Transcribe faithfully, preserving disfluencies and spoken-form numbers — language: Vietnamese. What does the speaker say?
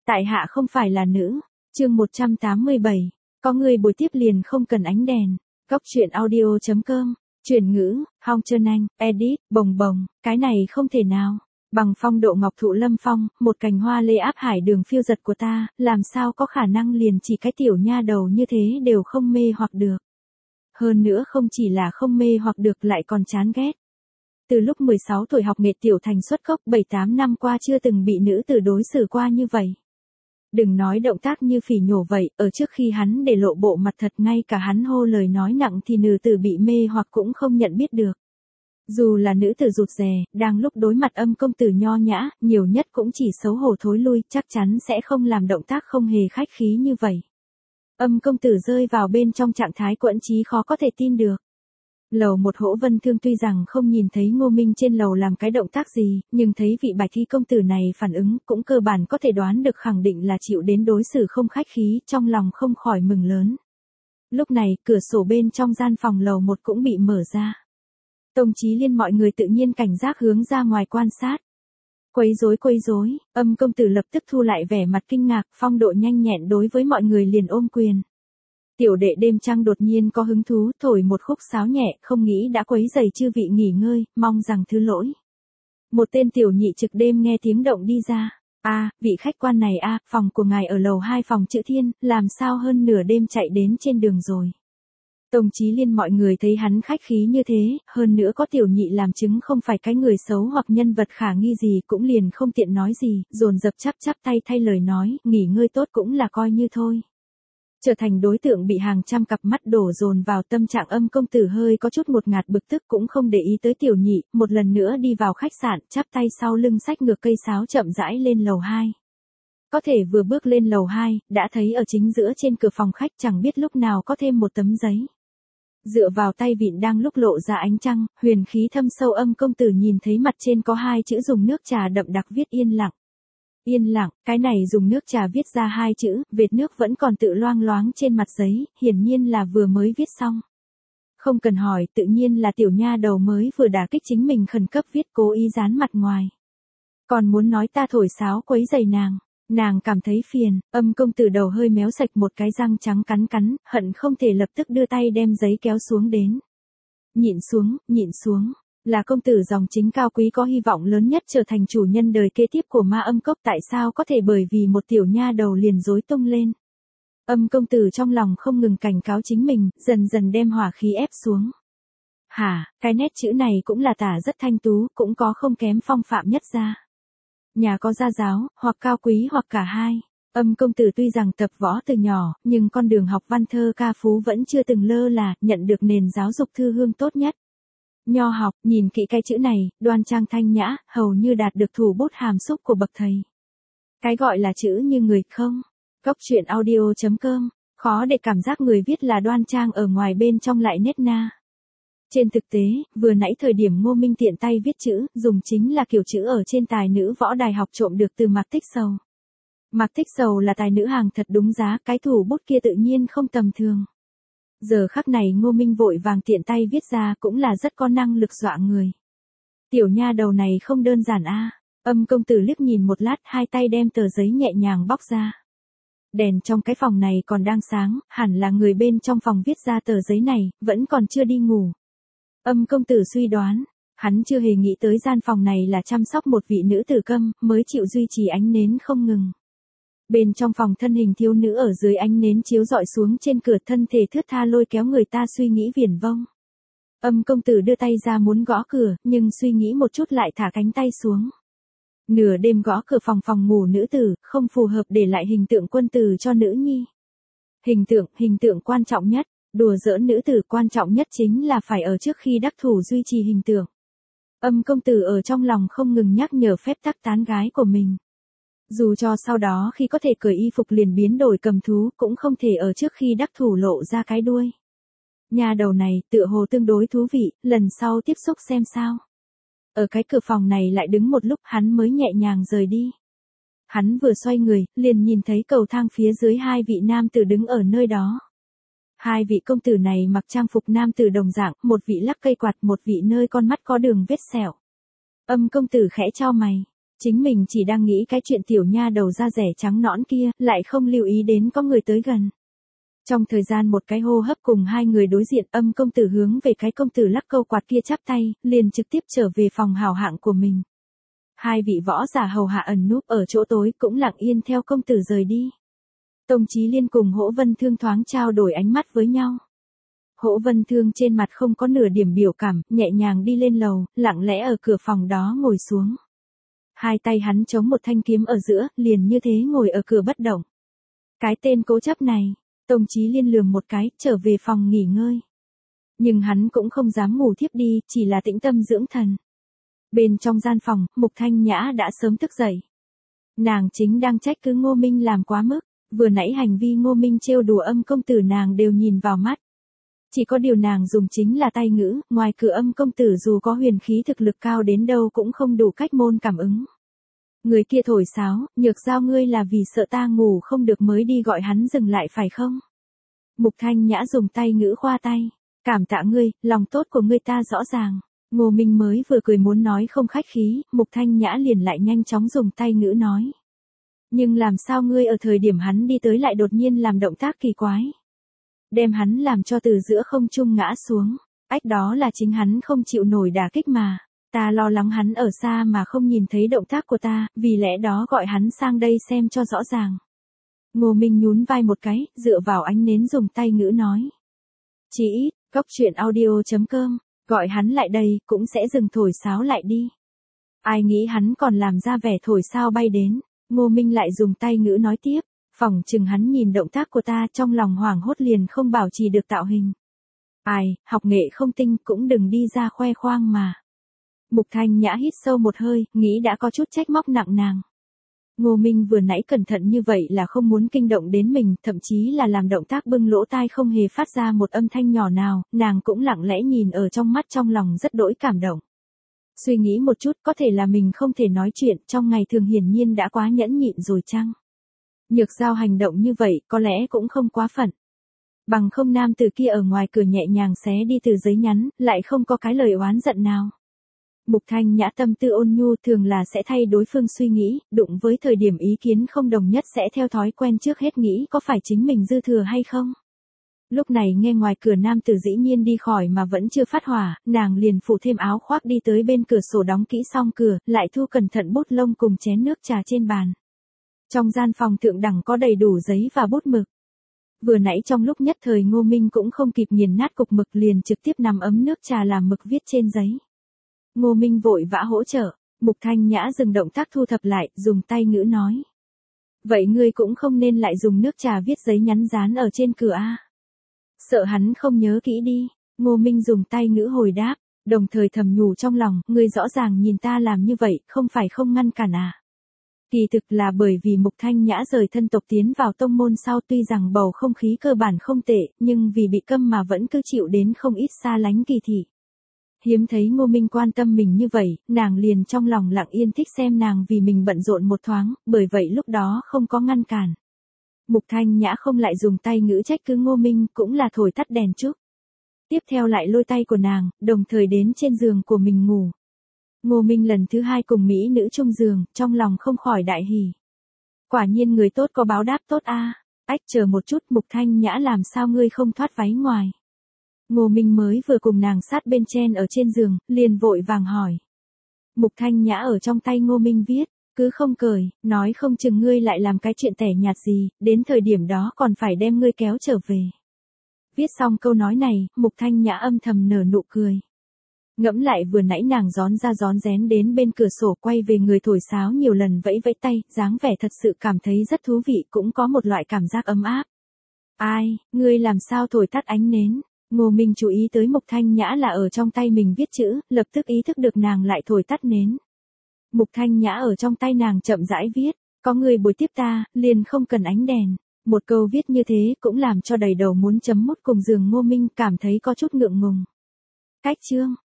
Tại hạ không phải là nữ. Chương một trăm tám mươi bảy. Có người buổi tiếp liền không cần ánh đèn. Góc truyện audio chấm com. Chuyển ngữ, Hong Trân Anh, edit, bồng bồng, cái này không thể nào. Bằng phong độ ngọc thụ lâm phong, một cành hoa lê áp hải đường phiêu giật của ta, làm sao có khả năng liền chỉ cái tiểu nha đầu như thế đều không mê hoặc được. Hơn nữa không chỉ là không mê hoặc được lại còn chán ghét. Từ lúc mười sáu tuổi học nghệ tiểu thành xuất cốc, bảy tám năm qua chưa từng bị nữ tử đối xử qua như vậy. Đừng nói động tác như phỉ nhổ vậy, ở trước khi hắn để lộ bộ mặt thật ngay cả hắn hô lời nói nặng thì nữ tử bị mê hoặc cũng không nhận biết được. Dù là nữ tử rụt rè, đang lúc đối mặt Âm công tử nho nhã, nhiều nhất cũng chỉ xấu hổ thối lui, chắc chắn sẽ không làm động tác không hề khách khí như vậy. Âm công tử rơi vào bên trong trạng thái quẫn trí khó có thể tin được. Lầu một Hỗ Vân Thương tuy rằng không nhìn thấy Ngô Minh trên lầu làm cái động tác gì, nhưng thấy vị bạch thi công tử này phản ứng cũng cơ bản có thể đoán được khẳng định là chịu đến đối xử không khách khí, trong lòng không khỏi mừng lớn. Lúc này, cửa sổ bên trong gian phòng lầu một cũng bị mở ra. Tông Chí Liên mọi người tự nhiên cảnh giác hướng ra ngoài quan sát. Quấy rối quấy rối, Âm công tử lập tức thu lại vẻ mặt kinh ngạc, phong độ nhanh nhẹn đối với mọi người liền ôm quyền. Tiểu đệ đêm trăng đột nhiên có hứng thú, thổi một khúc sáo nhẹ, không nghĩ đã quấy rầy chư vị nghỉ ngơi, mong rằng thứ lỗi. Một tên tiểu nhị trực đêm nghe tiếng động đi ra. A, vị khách quan này a, phòng của ngài ở lầu hai phòng chữ Thiên, làm sao hơn nửa đêm chạy đến trên đường rồi. Tông Chí Liên mọi người thấy hắn khách khí như thế, hơn nữa có tiểu nhị làm chứng không phải cái người xấu hoặc nhân vật khả nghi gì cũng liền không tiện nói gì, dồn dập chắp chắp tay thay lời nói, nghỉ ngơi tốt cũng là coi như thôi. Trở thành đối tượng bị hàng trăm cặp mắt đổ dồn vào, tâm trạng Âm công tử hơi có chút ngột ngạt bực tức cũng không để ý tới tiểu nhị, một lần nữa đi vào khách sạn, chắp tay sau lưng xách ngược cây sáo chậm rãi lên lầu hai. Có thể vừa bước lên lầu hai, đã thấy ở chính giữa trên cửa phòng khách chẳng biết lúc nào có thêm một tấm giấy. Dựa vào tay vịn đang lúc lộ ra ánh trăng, huyền khí thâm sâu Âm công tử nhìn thấy mặt trên có hai chữ dùng nước trà đậm đặc viết yên lặng. Yên lặng, cái này dùng nước trà viết ra hai chữ, vệt nước vẫn còn tự loang loáng trên mặt giấy, hiển nhiên là vừa mới viết xong. Không cần hỏi, tự nhiên là tiểu nha đầu mới vừa đả kích chính mình khẩn cấp viết cố ý dán mặt ngoài. Còn muốn nói ta thổi sáo quấy giày nàng, nàng cảm thấy phiền, Âm công tử đầu hơi méo sạch một cái răng trắng cắn cắn, hận không thể lập tức đưa tay đem giấy kéo xuống đến. Nhịn xuống, nhịn xuống. Là công tử dòng chính cao quý có hy vọng lớn nhất trở thành chủ nhân đời kế tiếp của Ma Âm cốc, tại sao có thể bởi vì một tiểu nha đầu liền rối tung lên. Âm công tử trong lòng không ngừng cảnh cáo chính mình, dần dần đem hỏa khí ép xuống. Hả, cái nét chữ này cũng là tả rất thanh tú, cũng có không kém phong phạm nhất gia. Nhà có gia giáo, hoặc cao quý hoặc cả hai. Âm công tử tuy rằng tập võ từ nhỏ, nhưng con đường học văn thơ ca phú vẫn chưa từng lơ là, nhận được nền giáo dục thư hương tốt nhất. Nho học, nhìn kỹ cái chữ này, đoan trang thanh nhã, hầu như đạt được thủ bút hàm xúc của bậc thầy. Cái gọi là chữ như người không. Góc truyện audio chấm com, khó để cảm giác người viết là đoan trang ở ngoài bên trong lại nết na. Trên thực tế, vừa nãy thời điểm Ngô Minh tiện tay viết chữ, dùng chính là kiểu chữ ở trên tài nữ võ đài học trộm được từ Mạc Tích Sầu. Mạc Tích Sầu là tài nữ hàng thật đúng giá, cái thủ bút kia tự nhiên không tầm thường. Giờ khắc này Ngô Minh vội vàng tiện tay viết ra cũng là rất có năng lực dọa người. Tiểu nha đầu này không đơn giản a. Âm công tử liếc nhìn một lát, hai tay đem tờ giấy nhẹ nhàng bóc ra. Đèn trong cái phòng này còn đang sáng, hẳn là người bên trong phòng viết ra tờ giấy này, vẫn còn chưa đi ngủ. Âm công tử suy đoán, hắn chưa hề nghĩ tới gian phòng này là chăm sóc một vị nữ tử câm, mới chịu duy trì ánh nến không ngừng. Bên trong phòng thân hình thiếu nữ ở dưới ánh nến chiếu rọi xuống trên cửa, thân thể thướt tha lôi kéo người ta suy nghĩ viển vông. Âm công tử đưa tay ra muốn gõ cửa, nhưng suy nghĩ một chút lại thả cánh tay xuống. Nửa đêm gõ cửa phòng phòng ngủ nữ tử, không phù hợp để lại hình tượng quân tử cho nữ nhi. Hình tượng, hình tượng quan trọng nhất, đùa giỡn nữ tử quan trọng nhất chính là phải ở trước khi đắc thủ duy trì hình tượng. Âm công tử ở trong lòng không ngừng nhắc nhở phép tắc tán gái của mình. Dù cho sau đó khi có thể cởi y phục liền biến đổi cầm thú, cũng không thể ở trước khi đắc thủ lộ ra cái đuôi. Nhà đầu này tựa hồ tương đối thú vị, lần sau tiếp xúc xem sao. Ở cái cửa phòng này lại đứng một lúc, hắn mới nhẹ nhàng rời đi. Hắn vừa xoay người, liền nhìn thấy cầu thang phía dưới hai vị nam tử đứng ở nơi đó. Hai vị công tử này mặc trang phục nam tử đồng dạng, một vị lắc cây quạt, một vị nơi con mắt có đường vết sẹo. Âm công tử khẽ chau mày. Chính mình chỉ đang nghĩ cái chuyện tiểu nha đầu da rẻ trắng nõn kia, lại không lưu ý đến có người tới gần. Trong thời gian một cái hô hấp cùng hai người đối diện, Âm công tử hướng về cái công tử lắc câu quạt kia chắp tay, liền trực tiếp trở về phòng hào hạng của mình. Hai vị võ giả hầu hạ ẩn núp ở chỗ tối cũng lặng yên theo công tử rời đi. Tông Chí Liên cùng Hỗ Vân Thương thoáng trao đổi ánh mắt với nhau. Hỗ Vân Thương trên mặt không có nửa điểm biểu cảm, nhẹ nhàng đi lên lầu, lặng lẽ ở cửa phòng đó ngồi xuống. Hai tay hắn chống một thanh kiếm ở giữa, liền như thế ngồi ở cửa bất động. Cái tên cố chấp này, Tông Chí Liên lườm một cái, trở về phòng nghỉ ngơi. Nhưng hắn cũng không dám ngủ thiếp đi, chỉ là tĩnh tâm dưỡng thần. Bên trong gian phòng, Mục Thanh Nhã đã sớm thức dậy. Nàng chính đang trách cứ Ngô Minh làm quá mức, vừa nãy hành vi Ngô Minh trêu đùa Âm công tử nàng đều nhìn vào mắt. Chỉ có điều nàng dùng chính là tay ngữ, ngoài cửa Âm công tử dù có huyền khí thực lực cao đến đâu cũng không đủ cách môn cảm ứng. Người kia thổi sáo, Nhược Giao ngươi là vì sợ ta ngủ không được mới đi gọi hắn dừng lại phải không? Mục Thanh Nhã dùng tay ngữ khoa tay, cảm tạ ngươi, lòng tốt của ngươi ta rõ ràng. Ngô Minh mới vừa cười muốn nói không khách khí, Mục Thanh Nhã liền lại nhanh chóng dùng tay ngữ nói. Nhưng làm sao ngươi ở thời điểm hắn đi tới lại đột nhiên làm động tác kỳ quái? Đem hắn làm cho từ giữa không trung ngã xuống, ách đó là chính hắn không chịu nổi đả kích mà. Ta lo lắng hắn ở xa mà không nhìn thấy động tác của ta, vì lẽ đó gọi hắn sang đây xem cho rõ ràng. Ngô Minh nhún vai một cái, dựa vào ánh nến dùng tay ngữ nói. Chỉ ít, góc truyện audio chấm com, gọi hắn lại đây, cũng sẽ dừng thổi sáo lại đi. Ai nghĩ hắn còn làm ra vẻ thổi sao bay đến, Ngô Minh lại dùng tay ngữ nói tiếp, phỏng chừng hắn nhìn động tác của ta trong lòng hoảng hốt liền không bảo trì được tạo hình. Ai, học nghệ không tinh cũng đừng đi ra khoe khoang mà. Mục Thanh Nhã hít sâu một hơi, nghĩ đã có chút trách móc nặng nàng. Ngô Minh vừa nãy cẩn thận như vậy là không muốn kinh động đến mình, thậm chí là làm động tác bưng lỗ tai không hề phát ra một âm thanh nhỏ nào, nàng cũng lặng lẽ nhìn ở trong mắt trong lòng rất đỗi cảm động. Suy nghĩ một chút có thể là mình không thể nói chuyện, trong ngày thường hiển nhiên đã quá nhẫn nhịn rồi chăng? Nhược Giao hành động như vậy có lẽ cũng không quá phận. Bằng không nam từ kia ở ngoài cửa nhẹ nhàng xé đi từ giấy nhắn, lại không có cái lời oán giận nào. Mục Thanh Nhã tâm tư ôn nhu thường là sẽ thay đối phương suy nghĩ, đụng với thời điểm ý kiến không đồng nhất sẽ theo thói quen trước hết nghĩ có phải chính mình dư thừa hay không. Lúc này nghe ngoài cửa nam tử dĩ nhiên đi khỏi mà vẫn chưa phát hỏa, nàng liền phủ thêm áo khoác đi tới bên cửa sổ đóng kỹ xong cửa, lại thu cẩn thận bút lông cùng chén nước trà trên bàn. Trong gian phòng thượng đẳng có đầy đủ giấy và bút mực. Vừa nãy trong lúc nhất thời Ngô Minh cũng không kịp nghiền nát cục mực liền trực tiếp nằm ấm nước trà làm mực viết trên giấy. Ngô Minh vội vã hỗ trợ, Mục Thanh Nhã dừng động tác thu thập lại, dùng tay ngữ nói. Vậy ngươi cũng không nên lại dùng nước trà viết giấy nhắn dán ở trên cửa a. Sợ hắn không nhớ kỹ đi, Ngô Minh dùng tay ngữ hồi đáp, đồng thời thầm nhủ trong lòng, ngươi rõ ràng nhìn ta làm như vậy, không phải không ngăn cản à. Kỳ thực là bởi vì Mục Thanh Nhã rời thân tộc tiến vào tông môn sau tuy rằng bầu không khí cơ bản không tệ, nhưng vì bị câm mà vẫn cứ chịu đến không ít xa lánh kỳ thị. Hiếm thấy Ngô Minh quan tâm mình như vậy, nàng liền trong lòng lặng yên thích xem nàng vì mình bận rộn một thoáng, bởi vậy lúc đó không có ngăn cản. Mục Thanh Nhã không lại dùng tay ngữ trách cứ Ngô Minh, cũng là thổi tắt đèn trước. Tiếp theo lại lôi tay của nàng, đồng thời đến trên giường của mình ngủ. Ngô Minh lần thứ hai cùng mỹ nữ chung giường, trong lòng không khỏi đại hỉ. Quả nhiên người tốt có báo đáp tốt a. Ách chờ một chút, Mục Thanh Nhã làm sao ngươi không thoát váy ngoài? Ngô Minh mới vừa cùng nàng sát bên trên ở trên giường, liền vội vàng hỏi. Mục Thanh Nhã ở trong tay Ngô Minh viết, cứ không cười, nói không chừng ngươi lại làm cái chuyện tẻ nhạt gì, đến thời điểm đó còn phải đem ngươi kéo trở về. Viết xong câu nói này, Mục Thanh Nhã âm thầm nở nụ cười. Ngẫm lại vừa nãy nàng gión ra gión rén đến bên cửa sổ quay về người thổi sáo nhiều lần vẫy vẫy tay, dáng vẻ thật sự cảm thấy rất thú vị, cũng có một loại cảm giác ấm áp. Ai, ngươi làm sao thổi tắt ánh nến? Ngô Minh chú ý tới Mục Thanh Nhã là ở trong tay mình viết chữ, lập tức ý thức được nàng lại thổi tắt nến. Mục Thanh Nhã ở trong tay nàng chậm rãi viết, có người bồi tiếp ta, liền không cần ánh đèn. Một câu viết như thế cũng làm cho đầy đầu muốn chấm mút cùng giường Ngô Minh cảm thấy có chút ngượng ngùng. Cách chương